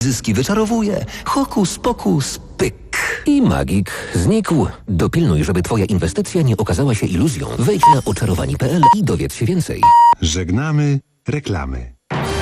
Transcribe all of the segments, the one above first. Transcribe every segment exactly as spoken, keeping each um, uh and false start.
Zyski wyczarowuje. Hokus pokus pyk. I magik znikł. Dopilnuj, żeby twoja inwestycja nie okazała się iluzją. Wejdź na oczarowani kropka p l i dowiedz się więcej. Żegnamy reklamy.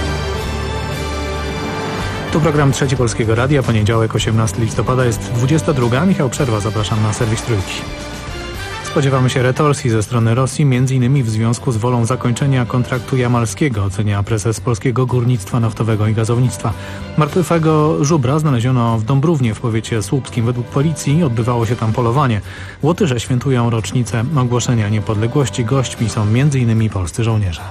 Tu program Trzeci Polskiego Radia, poniedziałek osiemnastego listopada, jest dwudziesta druga. Michał Przerwa, zapraszam na serwis Trójki. Spodziewamy się retorsji ze strony Rosji, m.in. w związku z wolą zakończenia kontraktu jamalskiego, ocenia prezes Polskiego Górnictwa Naftowego i Gazownictwa. Martwego żubra znaleziono w Dąbrównie w powiecie słupskim. Według policji odbywało się tam polowanie. Łotyrze świętują rocznicę ogłoszenia niepodległości. Gośćmi są m.in. polscy żołnierze.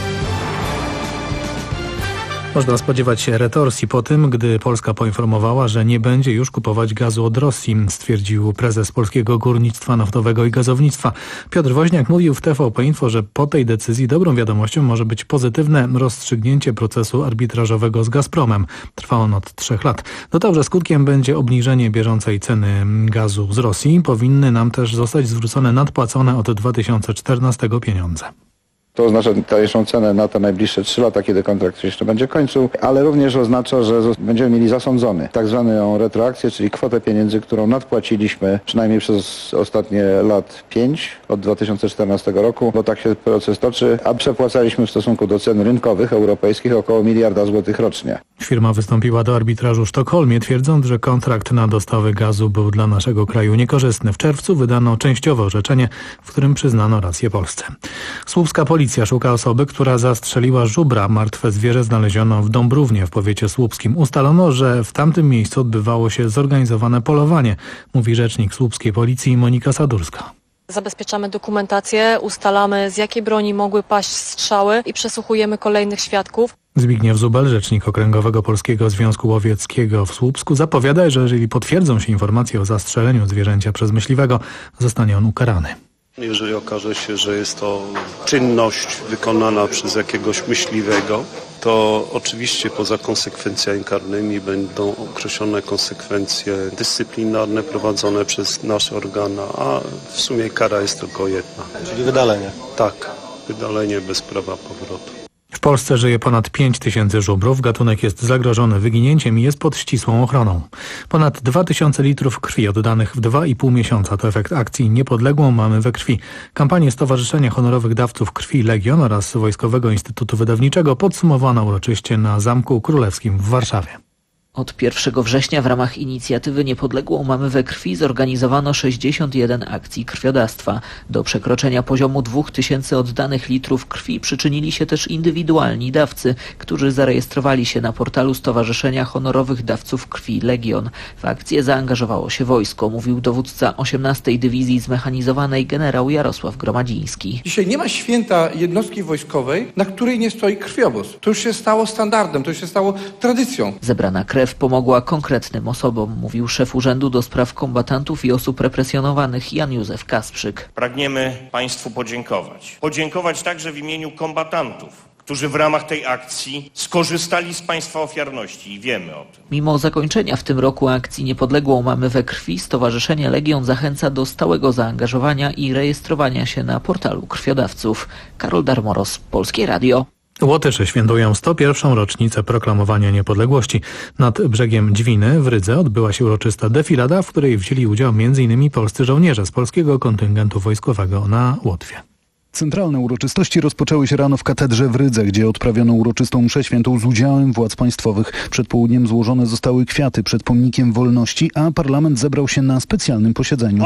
Można spodziewać się retorsji po tym, gdy Polska poinformowała, że nie będzie już kupować gazu od Rosji, stwierdził prezes Polskiego Górnictwa Naftowego i Gazownictwa. Piotr Woźniak mówił w T V P Info, że po tej decyzji dobrą wiadomością może być pozytywne rozstrzygnięcie procesu arbitrażowego z Gazpromem. Trwa on od trzech lat. Dodał, że skutkiem będzie obniżenie bieżącej ceny gazu z Rosji. Powinny nam też zostać zwrócone nadpłacone od dwa tysiące czternastego pieniądze. To oznacza tańszą cenę na te najbliższe trzy lata, kiedy kontrakt się jeszcze będzie kończył, ale również oznacza, że będziemy mieli zasądzony tak zwaną retroakcję, czyli kwotę pieniędzy, którą nadpłaciliśmy przynajmniej przez ostatnie lat pięć, od dwa tysiące czternastego roku, bo tak się proces toczy, a przepłacaliśmy w stosunku do cen rynkowych europejskich około miliarda złotych rocznie. Firma wystąpiła do arbitrażu w Sztokholmie, twierdząc, że kontrakt na dostawy gazu był dla naszego kraju niekorzystny. W czerwcu wydano częściowe orzeczenie, w którym przyznano rację Polsce. Słupska policja szuka osoby, która zastrzeliła żubra. Martwe zwierzę znaleziono w Dąbrównie w powiecie słupskim. Ustalono, że w tamtym miejscu odbywało się zorganizowane polowanie, mówi rzecznik słupskiej policji Monika Sadurska. Zabezpieczamy dokumentację, ustalamy, z jakiej broni mogły paść strzały i przesłuchujemy kolejnych świadków. Zbigniew Zubel, rzecznik Okręgowego Polskiego Związku Łowieckiego w Słupsku, zapowiada, że jeżeli potwierdzą się informacje o zastrzeleniu zwierzęcia przez myśliwego, zostanie on ukarany. Jeżeli okaże się, że jest to czynność wykonana przez jakiegoś myśliwego, to oczywiście poza konsekwencjami karnymi będą określone konsekwencje dyscyplinarne prowadzone przez nasz organ, a w sumie kara jest tylko jedna. Czyli wydalenie? Tak, wydalenie bez prawa powrotu. W Polsce żyje ponad pięć tysięcy żubrów. Gatunek jest zagrożony wyginięciem i jest pod ścisłą ochroną. Ponad dwa tysiące litrów krwi oddanych w dwa i pół miesiąca to efekt akcji Niepodległą mamy we krwi. Kampanię Stowarzyszenia Honorowych Dawców Krwi Legion oraz Wojskowego Instytutu Wydawniczego podsumowano uroczyście na Zamku Królewskim w Warszawie. Od pierwszego września w ramach inicjatywy Niepodległą mamy we krwi zorganizowano sześćdziesiąt jeden akcji krwiodawstwa. Do przekroczenia poziomu dwóch tysięcy oddanych litrów krwi przyczynili się też indywidualni dawcy, którzy zarejestrowali się na portalu Stowarzyszenia Honorowych Dawców Krwi Legion. W akcję zaangażowało się wojsko, mówił dowódca osiemnastej Dywizji Zmechanizowanej generał Jarosław Gromadziński. Dzisiaj nie ma święta jednostki wojskowej, na której nie stoi krwiobóz. To już się stało standardem, to już się stało tradycją. Zebrana krew pomogła konkretnym osobom, mówił szef Urzędu do Spraw Kombatantów i Osób Represjonowanych Jan Józef Kasprzyk. Pragniemy Państwu podziękować. Podziękować także w imieniu kombatantów, którzy w ramach tej akcji skorzystali z Państwa ofiarności i wiemy o tym. Mimo zakończenia w tym roku akcji Niepodległą mamy we krwi, Stowarzyszenie Legion zachęca do stałego zaangażowania i rejestrowania się na portalu krwiodawców. Karol Darmoros, Polskie Radio. Łotysze świętują sto pierwszą rocznicę proklamowania niepodległości. Nad brzegiem Dźwiny w Rydze odbyła się uroczysta defilada, w której wzięli udział między innymi polscy żołnierze z polskiego kontyngentu wojskowego na Łotwie. Centralne uroczystości rozpoczęły się rano w katedrze w Rydze, gdzie odprawiono uroczystą mszę świętą z udziałem władz państwowych. Przed południem złożone zostały kwiaty przed pomnikiem wolności, a parlament zebrał się na specjalnym posiedzeniu.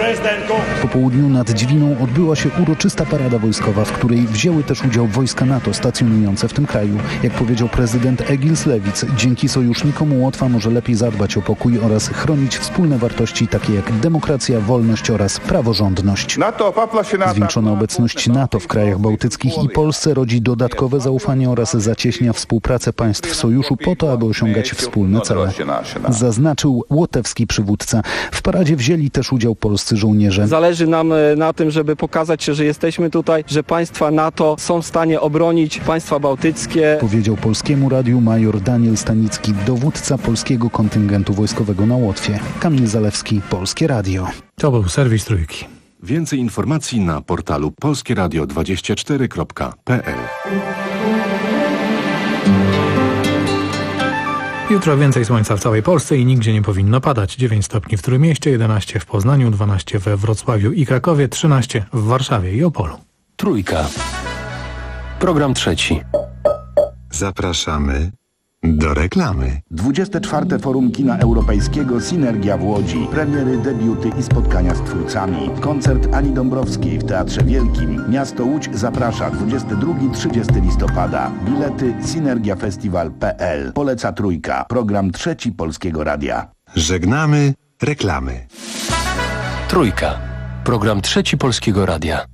Po południu nad Dźwiną odbyła się uroczysta parada wojskowa, w której wzięły też udział wojska NATO stacjonujące w tym kraju. Jak powiedział prezydent Egils Lewic, dzięki sojusznikom Łotwa może lepiej zadbać o pokój oraz chronić wspólne wartości takie jak demokracja, wolność oraz praworządność. Zwiększona obecność NATO w krajach bałtyckich i Polsce rodzi dodatkowe zaufanie oraz zacieśnia współpracę państw sojuszu po to, aby osiągać wspólne cele, zaznaczył łotewski przywódca. W paradzie wzięli też udział polscy żołnierze. Zależy nam na tym, żeby pokazać, że jesteśmy tutaj, że państwa NATO są w stanie obronić państwa bałtyckie. Powiedział Polskiemu Radiu major Daniel Stanicki, dowódca polskiego kontyngentu wojskowego na Łotwie. Kamil Zalewski, Polskie Radio. To był serwis Trójki. Więcej informacji na portalu polskie radio dwadzieścia cztery kropka p l. Jutro więcej słońca w całej Polsce i nigdzie nie powinno padać. dziewięć stopni w Trójmieście, jedenaście w Poznaniu, dwanaście we Wrocławiu i Krakowie, trzynaście w Warszawie i Opolu. Trójka. Program trzeci. Zapraszamy do reklamy. dwudzieste czwarte Forum Kina Europejskiego Synergia w Łodzi. Premiery, debiuty i spotkania z twórcami. Koncert Ani Dąbrowskiej w Teatrze Wielkim. Miasto Łódź zaprasza dwudziestego drugiego do trzydziestego listopada. Bilety synergiafestiwal kropka p l. Poleca Trójka. Program trzeci Polskiego Radia. Żegnamy reklamy. Trójka. Program trzeci Polskiego Radia.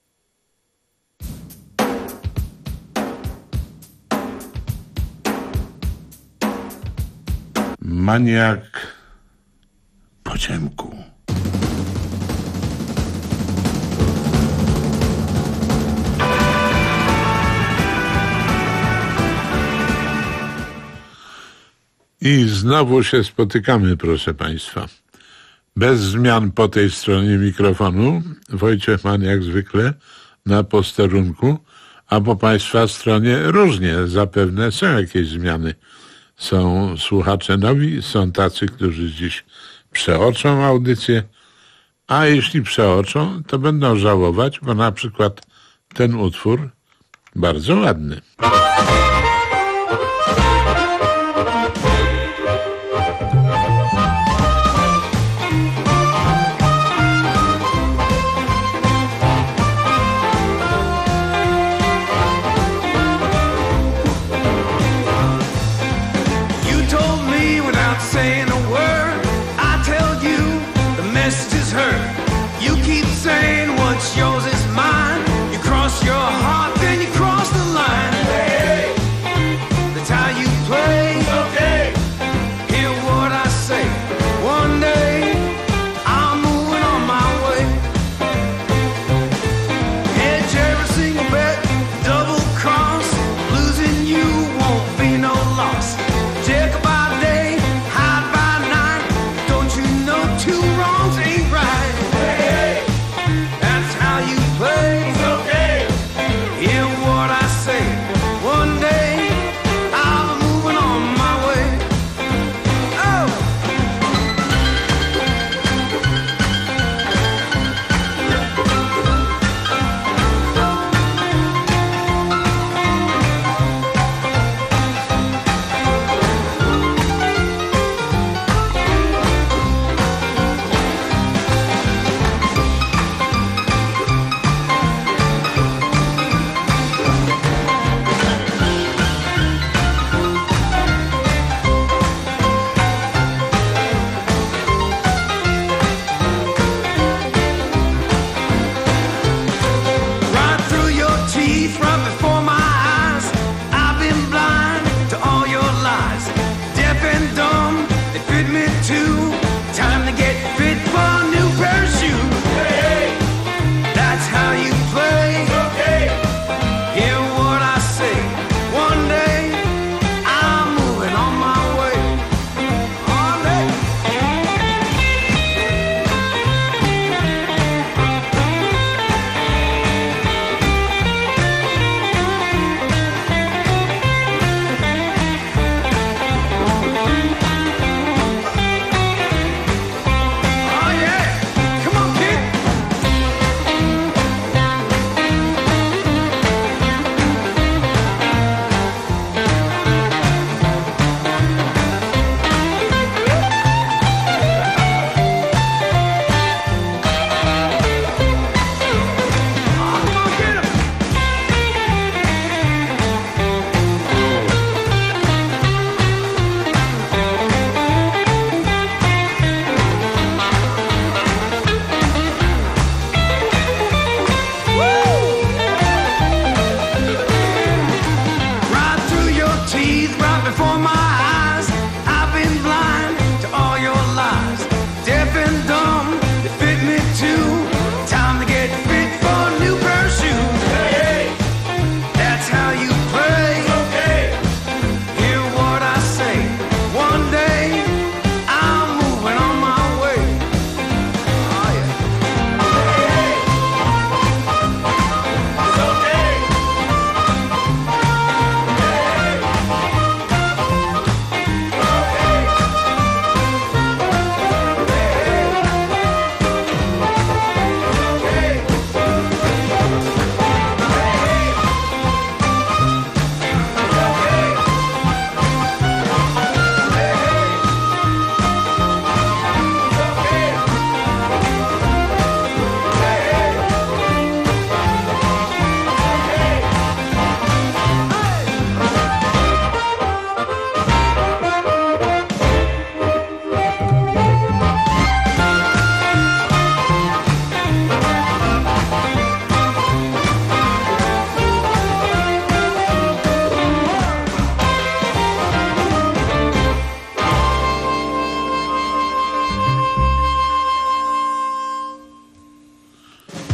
Maniak po ciemku. I znowu się spotykamy, proszę Państwa. Bez zmian po tej stronie mikrofonu. Wojciech Mann jak zwykle na posterunku, a po Państwa stronie różnie. Zapewne są jakieś zmiany. Są słuchacze nowi, są tacy, którzy dziś przeoczą audycję, a jeśli przeoczą, to będą żałować, bo na przykład ten utwór bardzo ładny. Yours is mine. You cross your heart, then you cross the line. Hey, that's how you play. Okay, hear what I say. One day I'm moving on my way. Hedge every single bet, double cross. Losing you won't be no loss. Check by day, hide by night.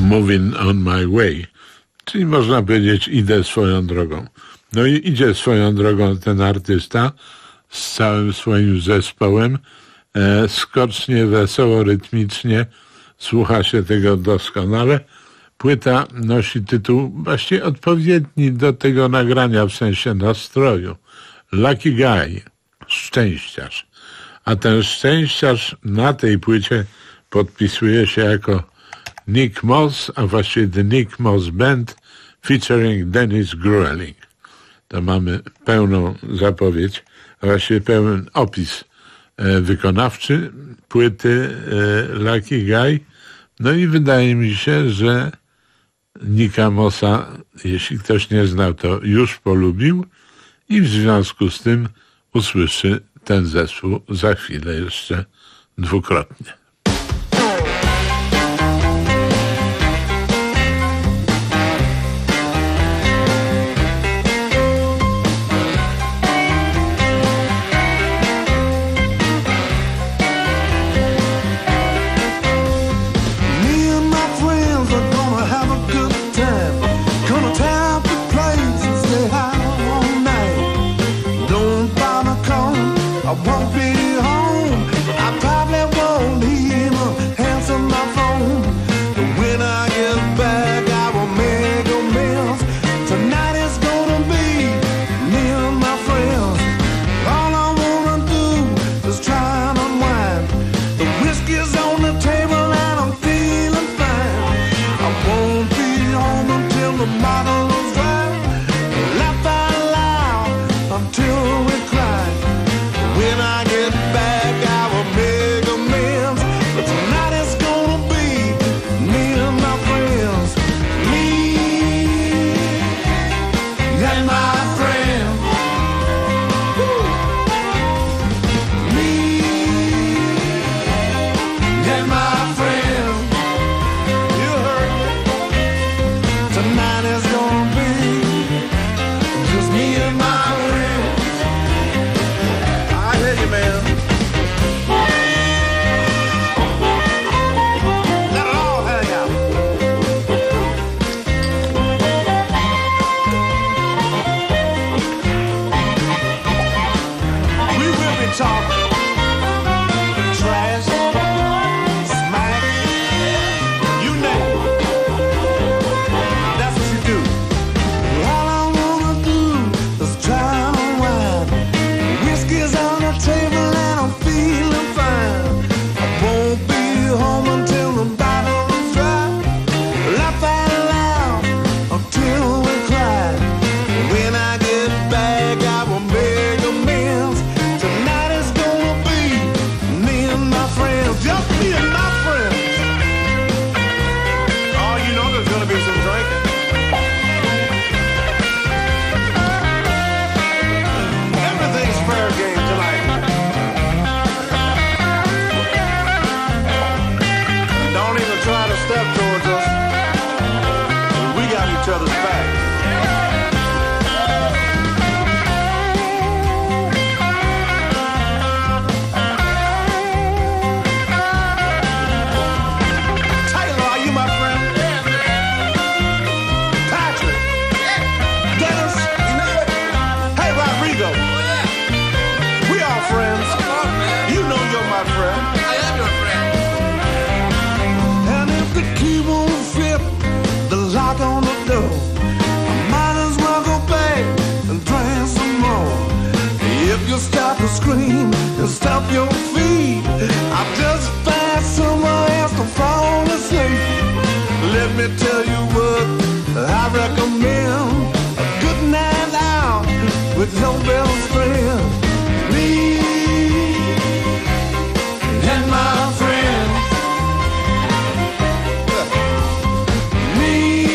Moving on my way. Czyli można powiedzieć, idę swoją drogą. No i idzie swoją drogą ten artysta z całym swoim zespołem. E, skocznie, wesoło, rytmicznie. Słucha się tego doskonale. Płyta nosi tytuł właściwie odpowiedni do tego nagrania w sensie nastroju. Lucky Guy. Szczęściarz. A ten szczęściarz na tej płycie podpisuje się jako Nick Moss, a właściwie The Nick Moss Band featuring Dennis Grueling. To mamy pełną zapowiedź, a właściwie pełen opis e, wykonawczy płyty e, Lucky Guy. No i wydaje mi się, że Nicka Mossa, jeśli ktoś nie znał, to już polubił i w związku z tym usłyszy ten zespół za chwilę jeszcze dwukrotnie. I won't be home. I probably won't even answer my phone. But when I get back, I will make amends. Tonight is gonna be me and my friends. All I wanna do is try and unwind. The whiskey's on the table and I'm feeling fine. I won't be home until the bottle is dry. Laugh out loud until we cry. When I get back, I will make amends. But tonight it's gonna be me and my friends. Me and my friends. Woo. Me and my friends. You heard me. Tonight is gonna be just me and my friends. I hear you, man. Let it all hang out. We will be talking trash, smack, you name it. That's what you do. All I wanna do is try and unwind. Whiskey's on the table and I'm feeling fine. I won't be home until the bottle is dry. Laugh out loud until we cry. When I get back, I will make amends. Tonight is gonna be me and my friends, just me and my friends. Oh, you know there's gonna be some drinking. Everything's fair game tonight. Don't even try to step towards us. We got each other's back. Taylor, are you my friend? Patrick? Dennis? Hey, Rodrigo. We are friends. You know you're my friend. I am your friend. And if the key won't fit the lock on the door, I might as well go back and drink some more. If you stop to scream and stomp your feet, I'll just find somewhere else to fall asleep. Let me tell you what I recommend. A good night out with your best friend. Me and my friends. Me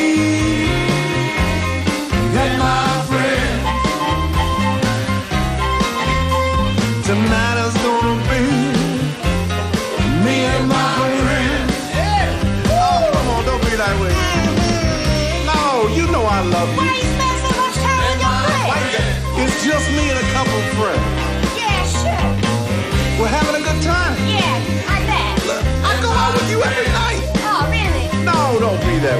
and my friends. Tonight is gonna be me and my friends. Oh, come on, don't be that way. No, you know I love you. Why you spend so much time with your friends? It's just me and a couple of friends. Yeah, sure. We're having a good time. Yeah, I bet. Look, I go out with you every night. Oh, really? No, don't be that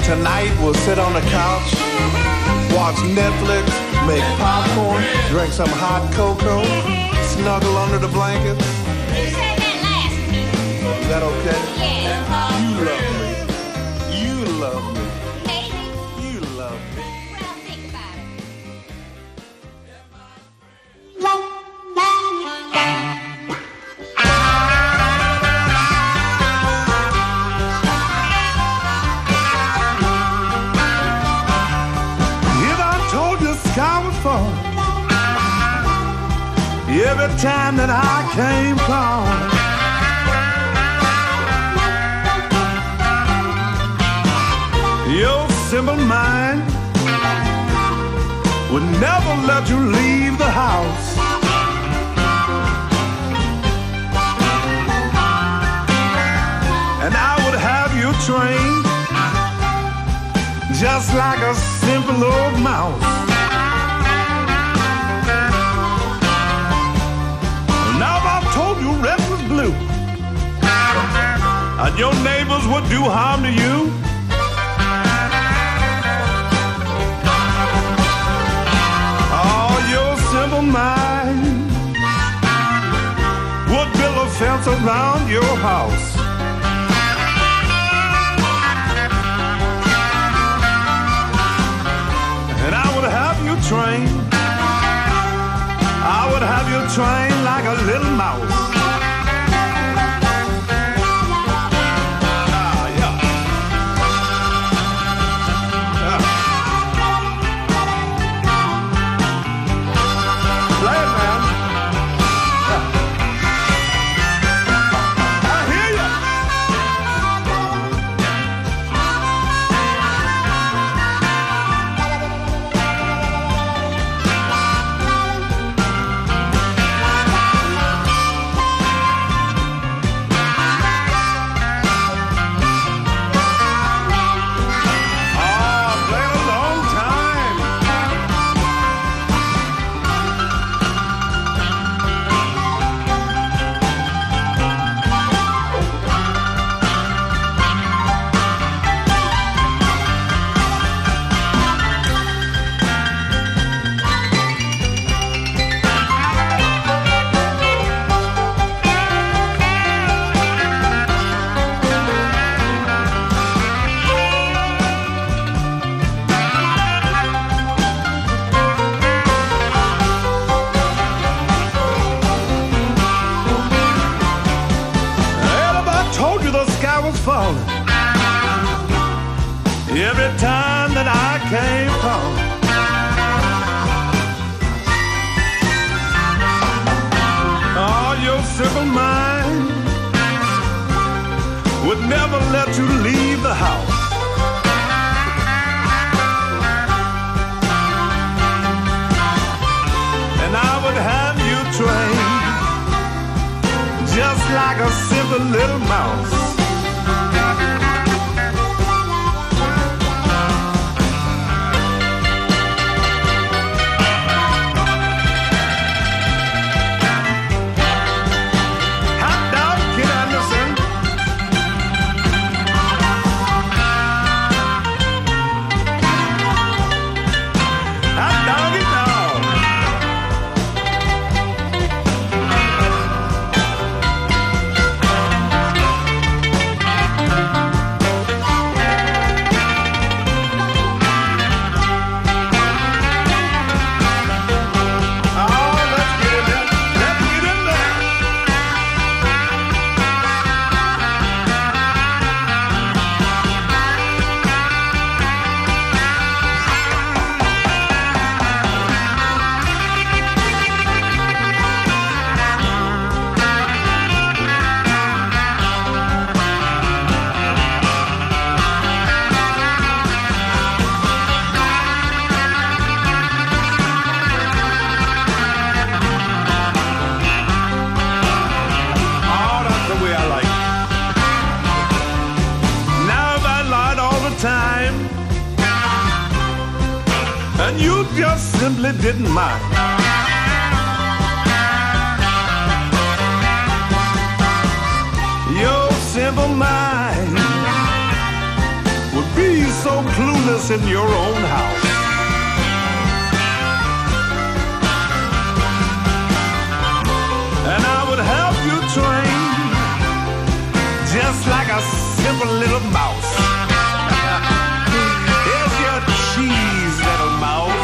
Tonight we'll sit on the couch, watch Netflix, make popcorn, drink some hot cocoa, snuggle under the blankets. You said that last week. Is that okay? Yeah. You love me. You love me. Maybe. You love me. Well, think about it. If I told you the sky was falling every time that I came calling, your simple mind would never let you leave the house. And I would have you trained just like a simple old mouse. Now if I told you red was blue and your neighbors would do harm to you, oh, your simple mind would build a fence around your house. And I would have you trained, I would have you trained like a little mouse. Ah, yeah. Yeah. Play it, man. Yeah. I hear you. Every time that I came calling, oh, your simple mind would never let you leave the house. And I would have you trained just like a simple little mouse. And you just simply didn't mind. Your simple mind would be so clueless in your own house. And I would help you train just like a simple little mouse. Here's your cheese, little mouse.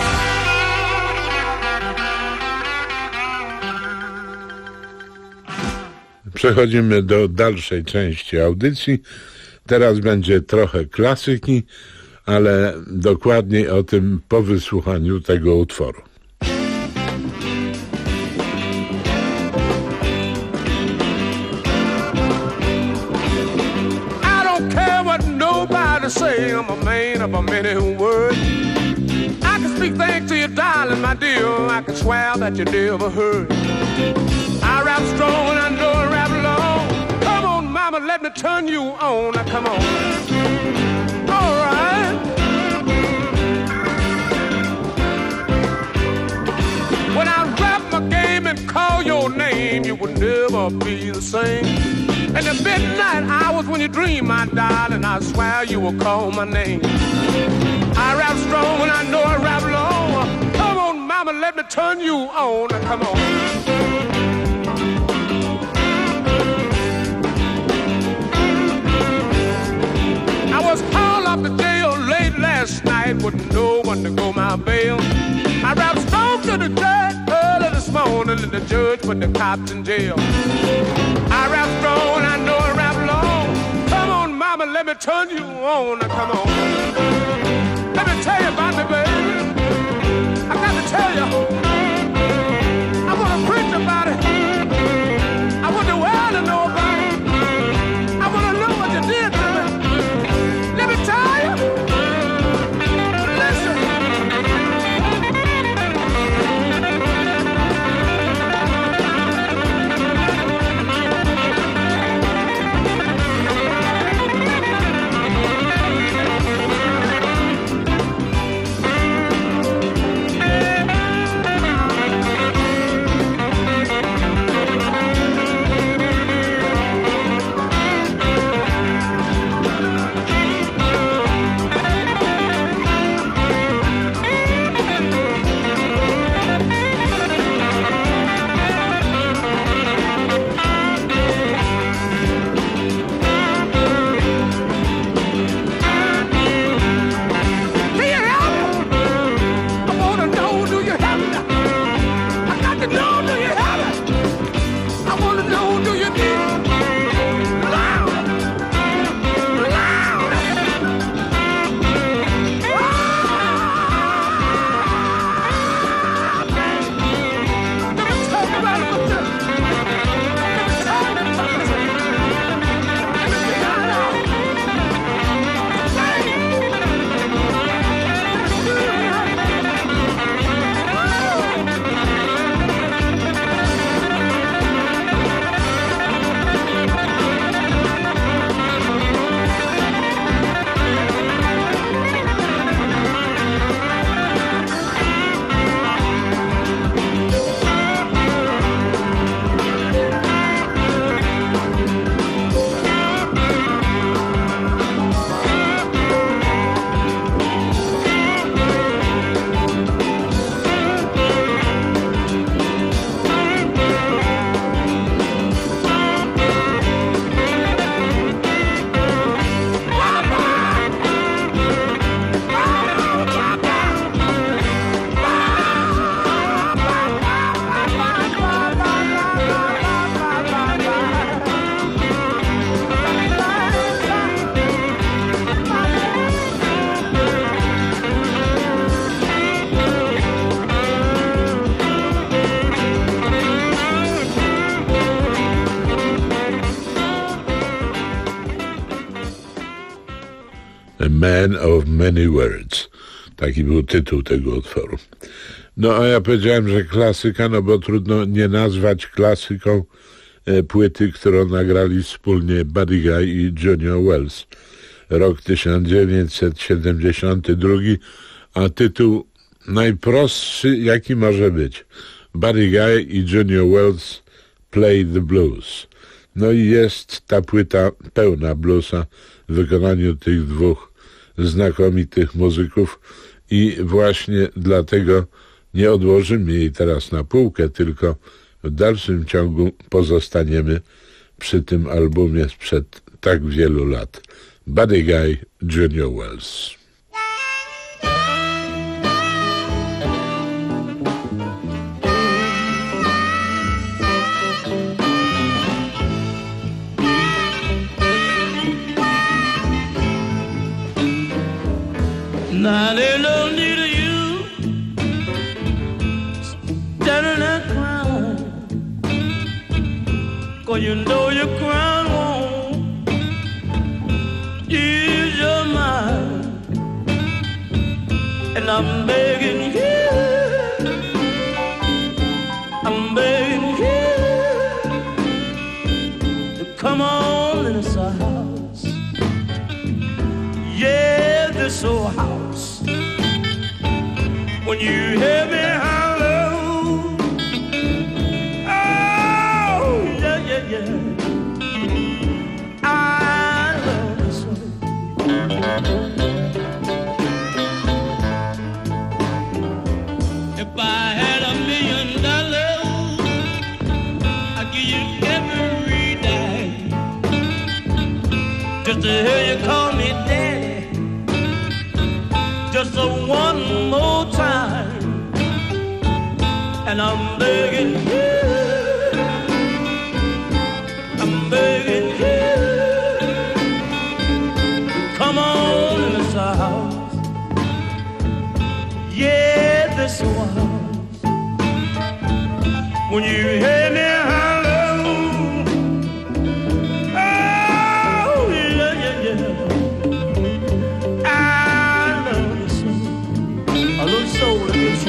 Przechodzimy do dalszej części audycji. Teraz będzie trochę klasyki, ale dokładniej o tym po wysłuchaniu tego utworu. To say I'm a man of a many words. I can speak things to you, darling, my dear. I can swear that you never heard. I rap strong and I know I rap long. Come on, mama, let me turn you on. Now, come on. All right. When I rap my game and call your name, you would never be the same. In the midnight hours when you dream, my darling, I swear you will call my name. I rap strong and I know I rap long. Come on, mama, let me turn you on. Now, come on. I was called up to jail late last night with no one to go my bail. I rap strong to the judge early this morning, and the judge put the cops in jail. I rap strong and I know I rap long. Come on, mama, let me turn you on. Now, come on. Let me tell you about me, baby. I got to tell you. I want to preach about it. I want the world to know about it. I want to know what you did to me. Let me tell you. Listen. A Man of Many Words. Taki był tytuł tego utworu. No a ja powiedziałem, że klasyka, no bo trudno nie nazwać klasyką e, płyty, którą nagrali wspólnie Buddy Guy i Junior Wells. Rok tysiąc dziewięćset siedemdziesiąty drugi, a tytuł najprostszy jaki może być. Buddy Guy i Junior Wells Play the Blues. No i jest ta płyta pełna bluesa w wykonaniu tych dwóch znakomitych muzyków i właśnie dlatego nie odłożymy jej teraz na półkę, tylko w dalszym ciągu pozostaniemy przy tym albumie sprzed tak wielu lat. Buddy Guy, Junior Wells. Now there's no need of you standing there crying, 'cause you know your crown won't ease your mind. And I'm begging you, I'm begging you to come on in this house. Yeah, this old house. When you hear me holler, oh, yeah, yeah, yeah, I love you so. If I had a million dollars, I'd give you every day, just to hear you call me daddy, just a one more time. And I'm begging you, I'm begging you, come on in this house. Yeah, this house. When you hear me holler, oh, yeah, yeah, yeah, I love you so. A little soul to you.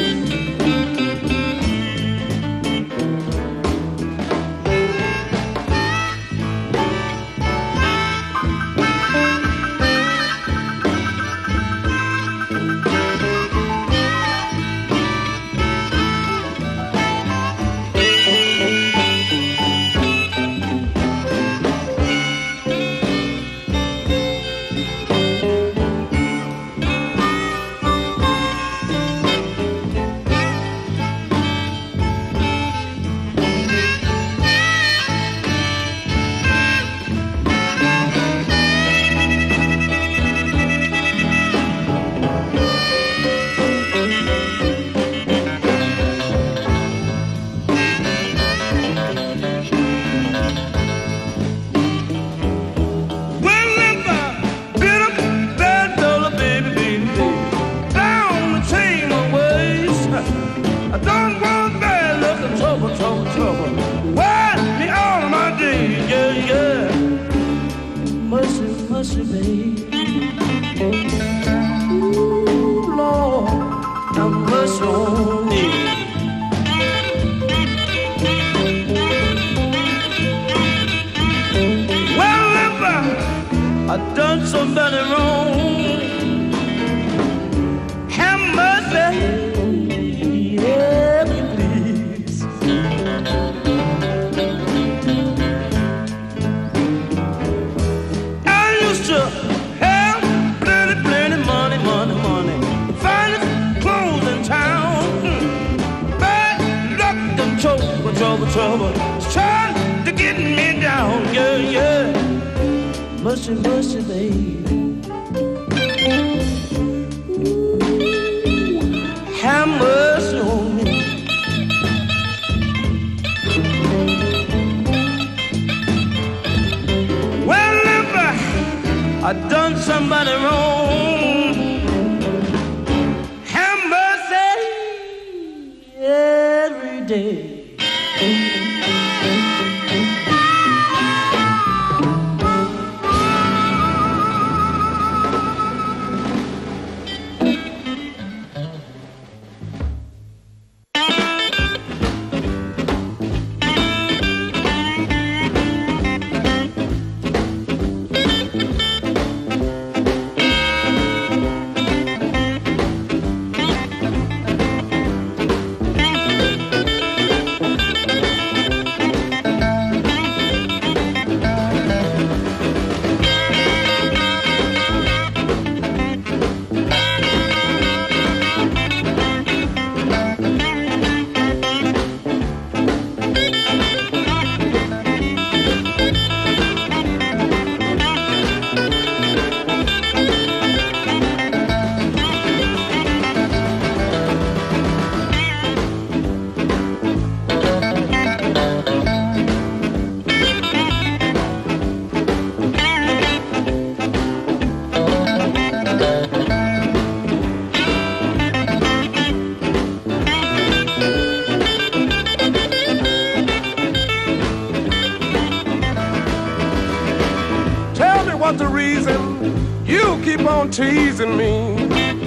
on teasing me.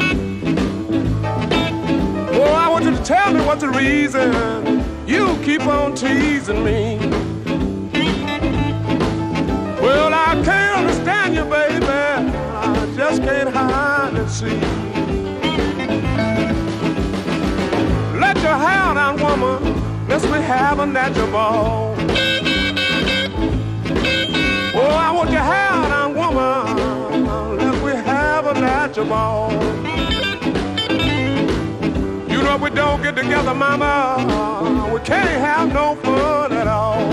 Oh, I want you to tell me what's the reason you keep on teasing me. Well, I can't understand you, baby. I just can't hide and see. Let your hair down, woman. Let's me have a natural ball. Oh, I want your hair down, woman. Let's me have a natural ball. You know if we don't get together, mama, we can't have no fun at all.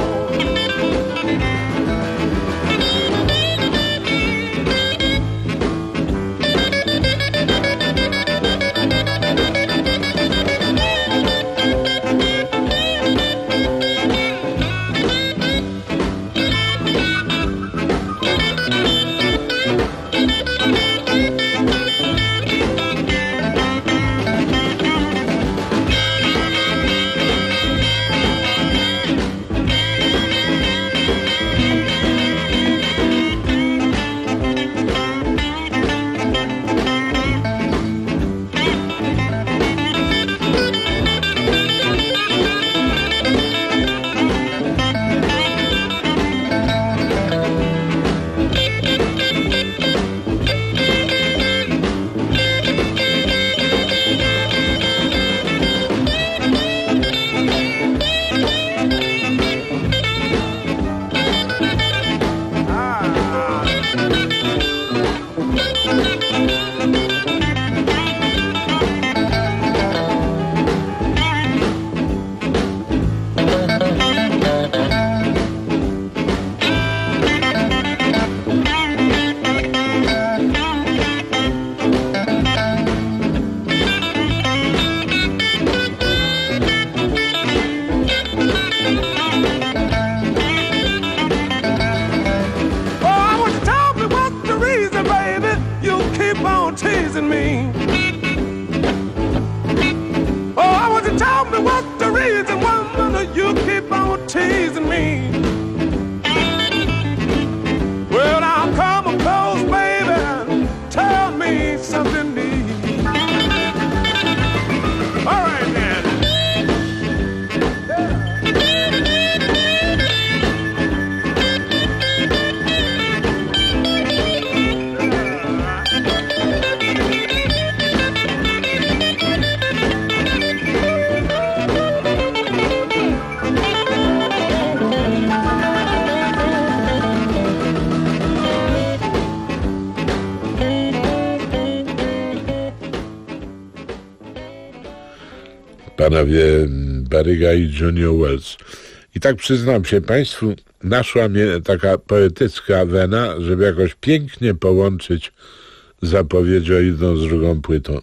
Panowie Baryga i Junior Wells. I tak przyznam się Państwu, naszła mnie taka poetycka wena, żeby jakoś pięknie połączyć zapowiedź o jedną z drugą płytą.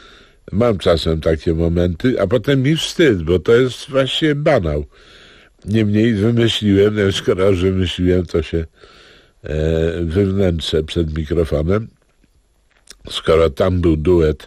Mam czasem takie momenty, a potem mi wstyd, bo to jest właściwie banał. Niemniej wymyśliłem, no skoro już wymyśliłem, to się e, wywnętrzę przed mikrofonem. Skoro tam był duet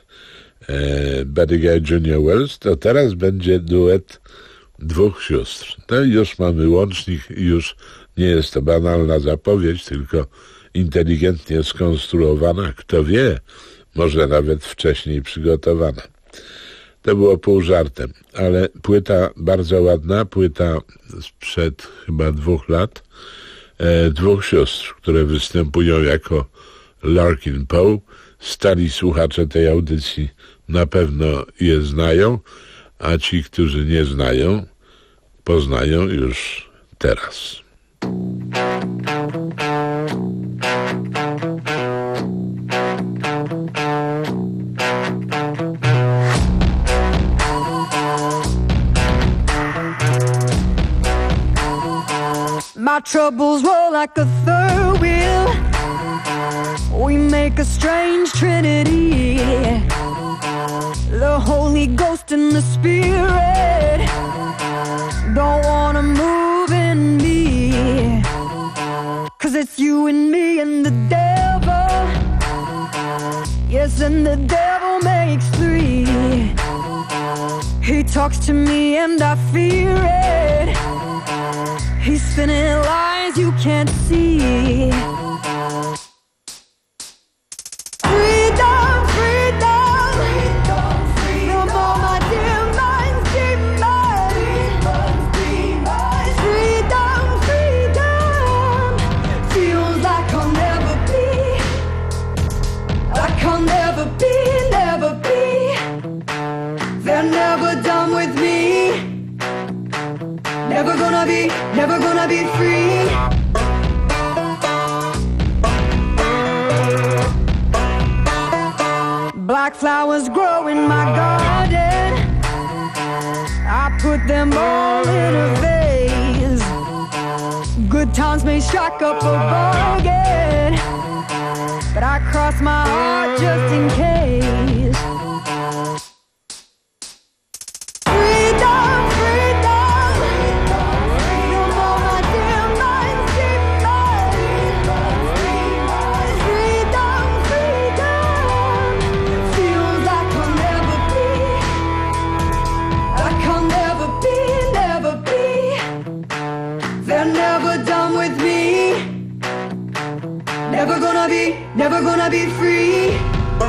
e, Baryga i Junior Wells, to teraz będzie duet dwóch sióstr. No i już mamy łącznik i już nie jest to banalna zapowiedź, tylko inteligentnie skonstruowana, kto wie, może nawet wcześniej przygotowana. To było pół żartem, ale płyta bardzo ładna, płyta sprzed chyba dwóch lat, e, dwóch sióstr, które występują jako Larkin Poe. Stali słuchacze tej audycji na pewno je znają, a ci, którzy nie znają, poznają już teraz. My troubles roll like a third wheel. We make a strange trinity. The Holy Ghost and the Spirit don't wanna move in me. Cause it's you and me and the devil. Yes, and the devil makes three. He talks to me and I fear it. He's spinning lies you can't see. Three never gonna be, never gonna be free. Black flowers grow in my garden. I put them all in a vase. Good times may strike up a bargain, but I cross my heart just in case. Freedom, freedom, freedom, all my dear minds, deep minds. Freedom, freedom, feels like I'll never be, like I'll never be, never be. They're never done with me. Never gonna be, never gonna be free.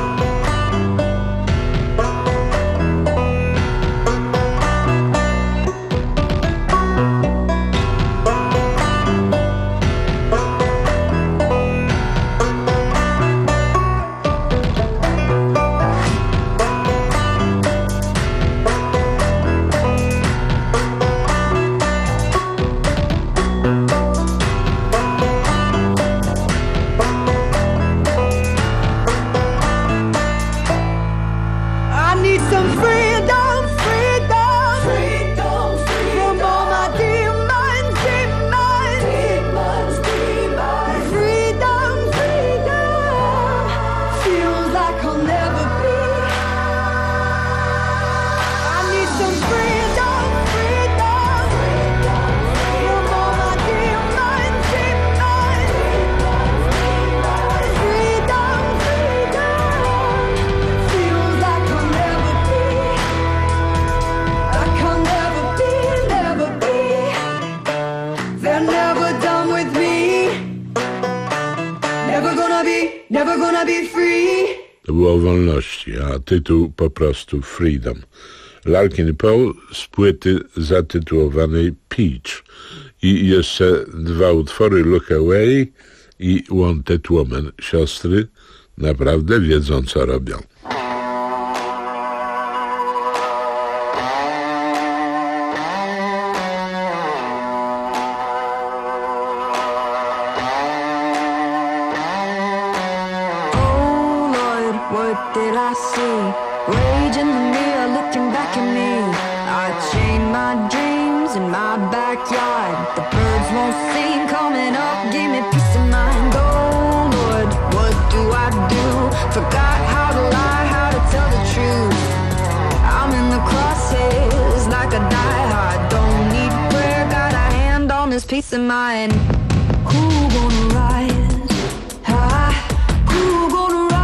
To było o wolności, a tytuł po prostu Freedom. Larkin Poe z płyty zatytułowanej Peach i jeszcze dwa utwory Look Away i Wanted Woman. Siostry naprawdę wiedzą, co robią. What did I see? Rage in the mirror looking back at me. I chained my dreams in my backyard. The birds won't sing coming up, give me peace of mind. Oh Lord, what do I do? Forgot how to lie, how to tell the truth. I'm in the crosshairs like a diehard. Don't need prayer, got a hand on this peace of mind. Who gonna rise? Ah, who gonna rise?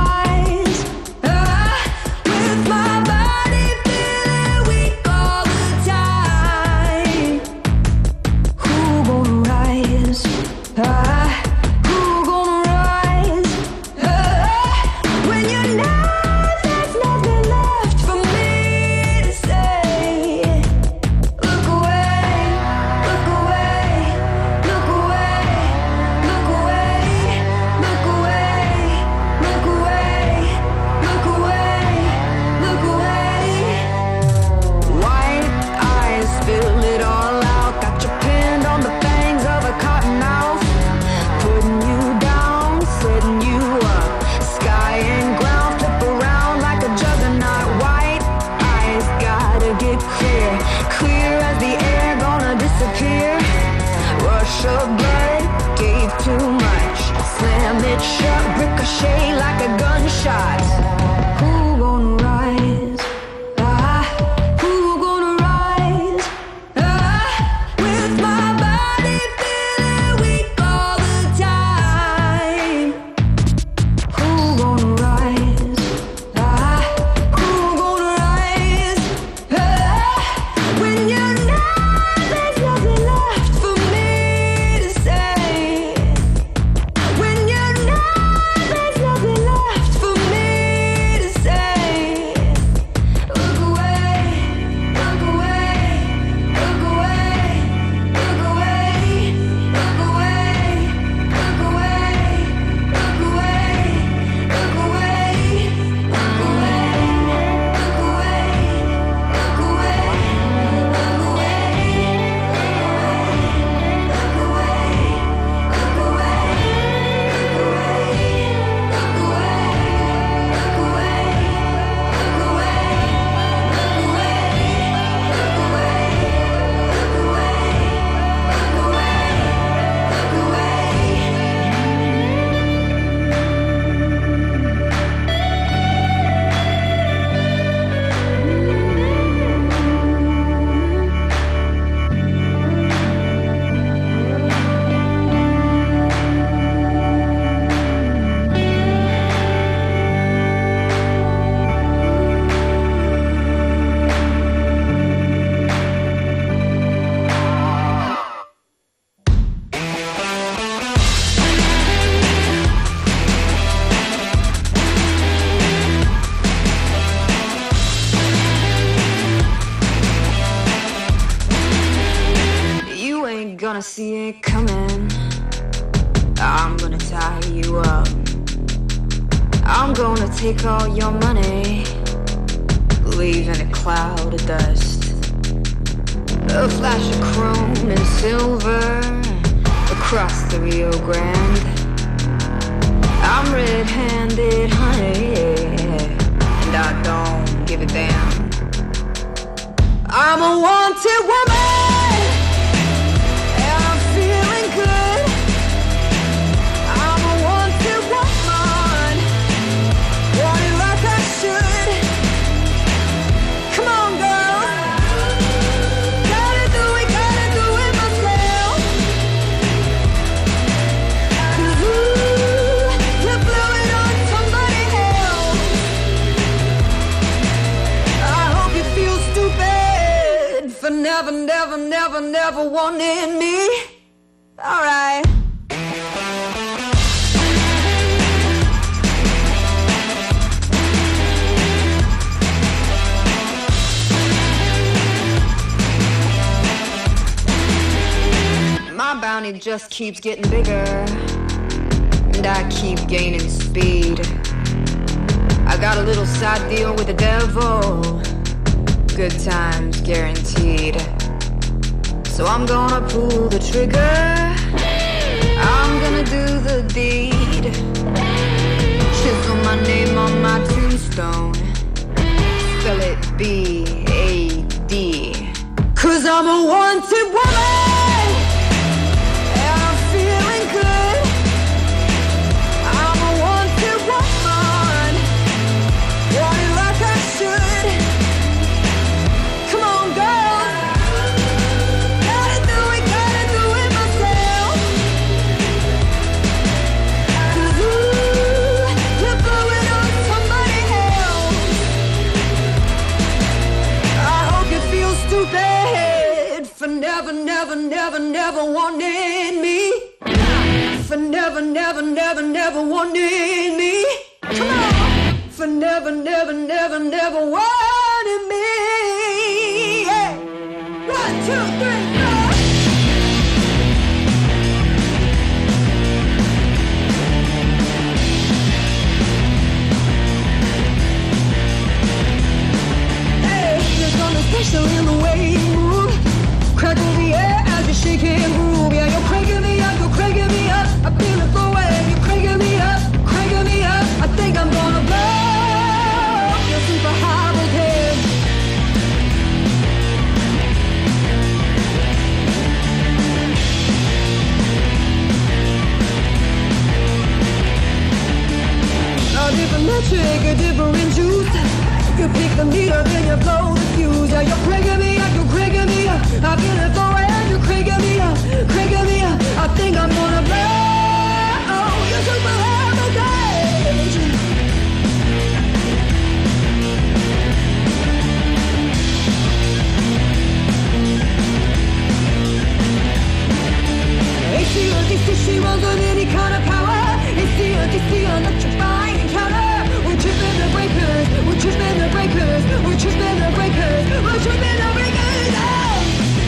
Ah, who gonna rise? Ah, when you know there's nothing left for me to say. Look away, look away, look away, look away, look away, look away, look away, look away. White eyes spill it all out. Got you pinned on the fangs of a cotton mouth. Putting you down, setting you up. Sky and ground flip around like a juggernaut. White eyes gotta get clear, clear as the air, gonna disappear. Rush of blood, gave too much. Slam it shut, ricochet like a gunshot. Who gonna rise? Ah, who gonna rise? Ah, with my body feeling weak all the time. Who gonna rise? Ah, who gonna rise? Ah, when you know there's nothing left for me to say. When you know there's nothing left for me see it coming. I'm gonna tie you up. I'm gonna take all your money, leave in a cloud of dust. A flash of chrome and silver across the Rio Grande. I'm red-handed, honey, and I don't give a damn. I'm a wanted woman, and I'm feeling good. I'm a wanted woman, want it like I should. Come on, girl, gotta do it, gotta do it myself. 'Cause ooh, you blew it on somebody else. I hope you feel stupid for never, never, never, never wanting me. All right. My bounty just keeps getting bigger, and I keep gaining speed. I got a little side deal with the devil, good times guaranteed. So I'm gonna pull the trigger, I'm gonna do the deed. Chisel my name on my tombstone, spell it B A D. 'Cause I'm a wanted woman, and I'm feeling good. I'm a wanted woman, want it like I should. Come on, girl, gotta do it, gotta do it myself. 'Cause ooh, you blew it on somebody else. I hope you feel stupid for never, never, never, never wanting me. For never, never, never, never wanting me. Come on. For never, never, never, never wanting me. Yeah. One, two, three, four. Hey, there's something special in the way you move. Crackle the air as you shake and groove. Yeah, you're cranking me up, you're cranking me up. I feel it the way you're cranking me up, cranking me up. I think I'm gonna blow your super high voltage. A different metric, a different juice. You pick the meter, then you blow the fuse. Yeah, you're cranking me up, you're cranking me up. I feel it the way you're cranking me up, cranking me up. I think I'm gonna blow your super high voltage. A C or D C, she runs on any kind of power. A C or D C, electrifying encounter. We're tripping the breakers, we're tripping the breakers, we're tripping the breakers, we're tripping the breakers. Oh!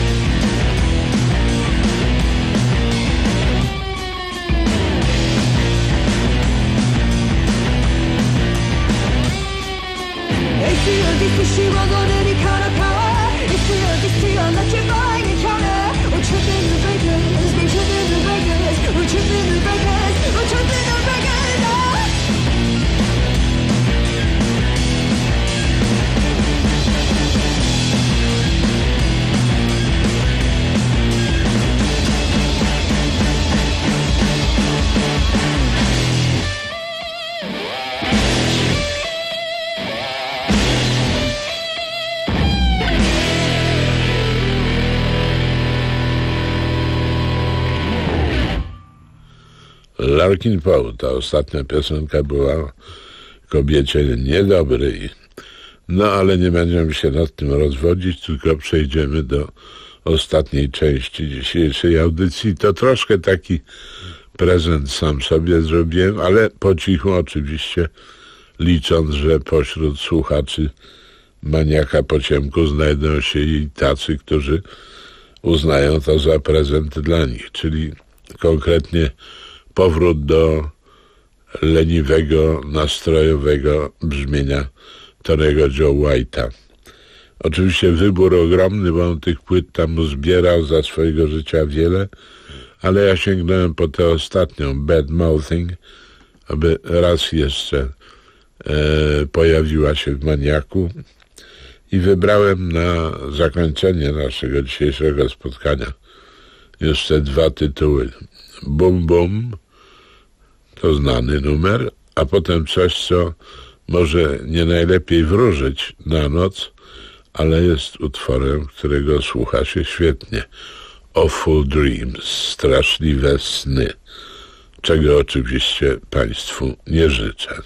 A C or D C, she runs on any kind of power. A C or D C, electrifying encounter. We're tripping the breakers, we're tripping the breakers, we're tripping the breakers, we're tripping the breakers. Oh! Larkin Poe, ta ostatnia piosenka była kobiecie niedobrej. No ale nie będziemy się nad tym rozwodzić, tylko przejdziemy do ostatniej części dzisiejszej audycji. To troszkę taki prezent sam sobie zrobiłem, ale po cichu oczywiście, licząc, że pośród słuchaczy Maniaka po ciemku znajdą się i tacy, którzy uznają to za prezent dla nich, czyli konkretnie powrót do leniwego, nastrojowego brzmienia Tonego Joe White'a. Oczywiście wybór ogromny, bo on tych płyt tam zbierał za swojego życia wiele, ale ja sięgnąłem po tę ostatnią, Bad Mouthing, aby raz jeszcze e, pojawiła się w Maniaku i wybrałem na zakończenie naszego dzisiejszego spotkania jeszcze dwa tytuły. Bum Bum, to znany numer, a potem coś, co może nie najlepiej wróżyć na noc, ale jest utworem, którego słucha się świetnie. Awful Dreams, straszliwe sny, czego oczywiście Państwu nie życzę.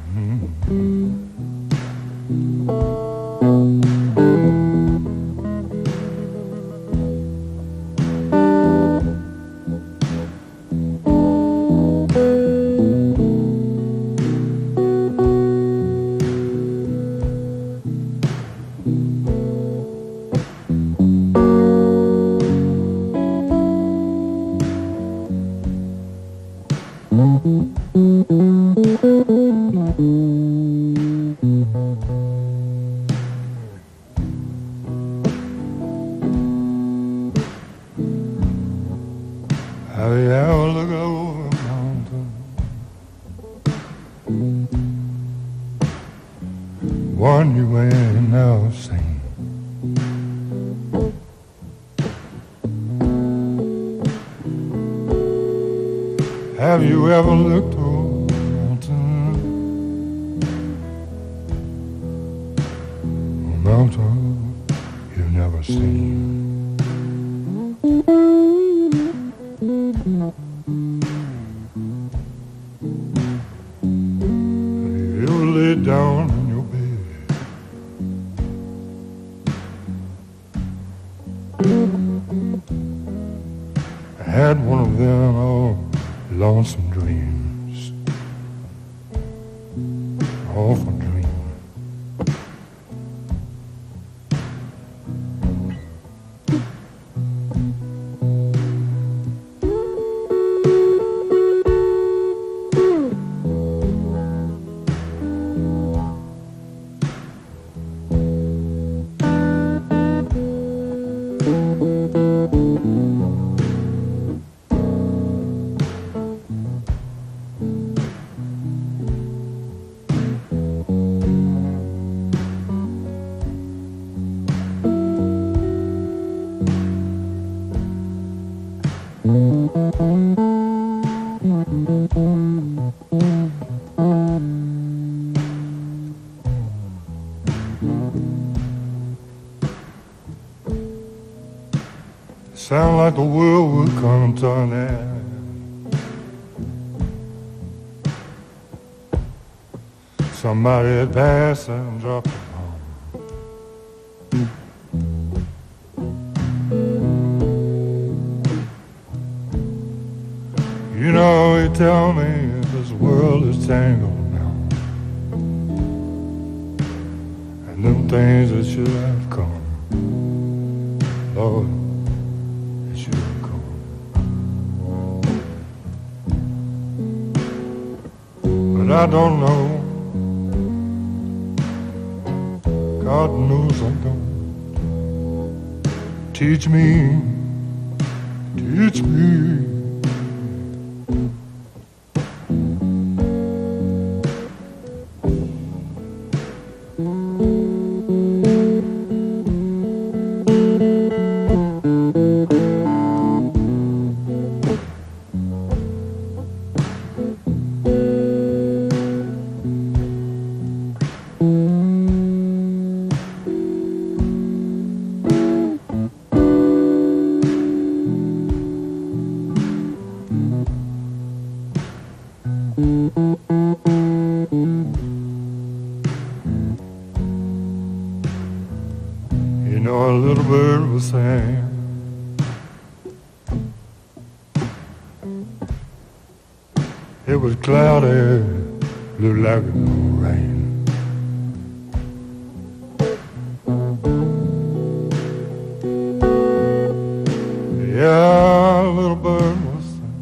Have you ever looked over a mountain, one you ain't never seen? Have you ever looked over a mountain, a mountain you've never seen? You lay down in your bed, I had one of them old lonesome dreams, awful dreams. Sound like the world would come to an end. Somebody had passed and dropped a bomb. You know, you tell me this world is tangled now, and them things that should have come, Lord, I don't know, God knows I don't. Teach me, teach me. You know, a little bird was saying, it was cloudy, looked like it would rain. Yeah, a little bird was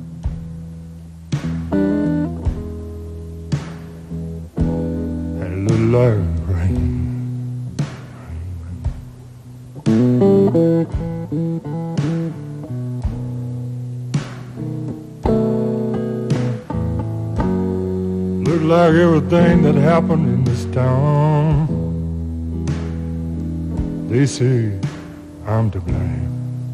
saying, and it looked like it would rain. Looked like everything that happened in this town, they say I'm to blame.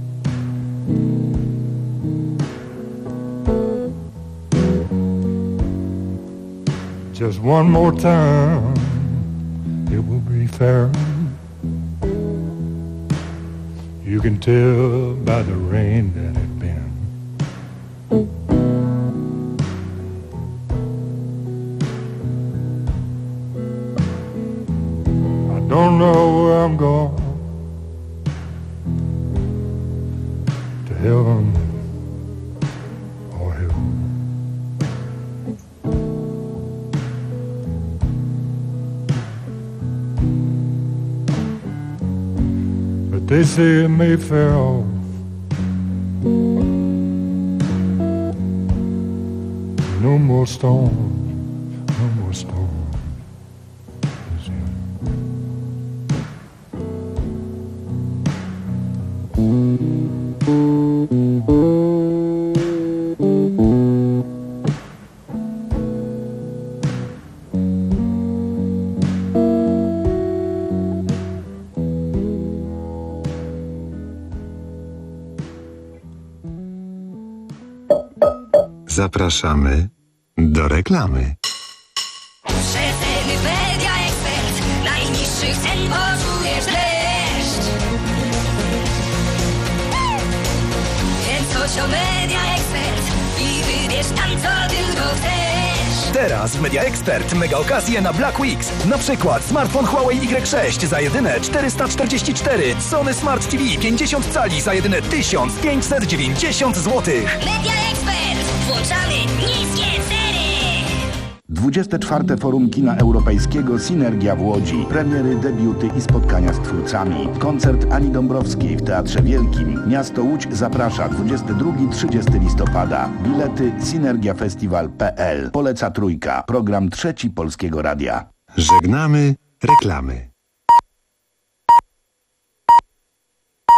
Just one more time, it will be fair. You can tell by the rain that it been. don't know where I'm going. To heaven or hell. But they say it may fail. No more storms, no more storms. Zapraszamy do reklamy. Przeceny Media Expert. Najniższych cen poczujesz deszcz. Więc chodź do Media Expert i wybierz tam, co tylko chcesz. Teraz w Media Expert mega okazje na Black Weeks. Na przykład smartfon Huawei Y sześć za jedyne czterysta czterdzieści cztery, Sony Smart T V pięćdziesiąt cali za jedyne tysiąc pięćset dziewięćdziesiąt złotych. Media Expert. Włączamy niskie ceny. dwudzieste czwarte Forum Kina Europejskiego Synergia w Łodzi. Premiery, debiuty i spotkania z twórcami. Koncert Ani Dąbrowskiej w Teatrze Wielkim. Miasto Łódź zaprasza dwudziestego drugiego do trzydziestego listopada. Bilety synergiafestiwal kropka p l. Poleca Trójka. Program trzeci Polskiego Radia. Żegnamy reklamy.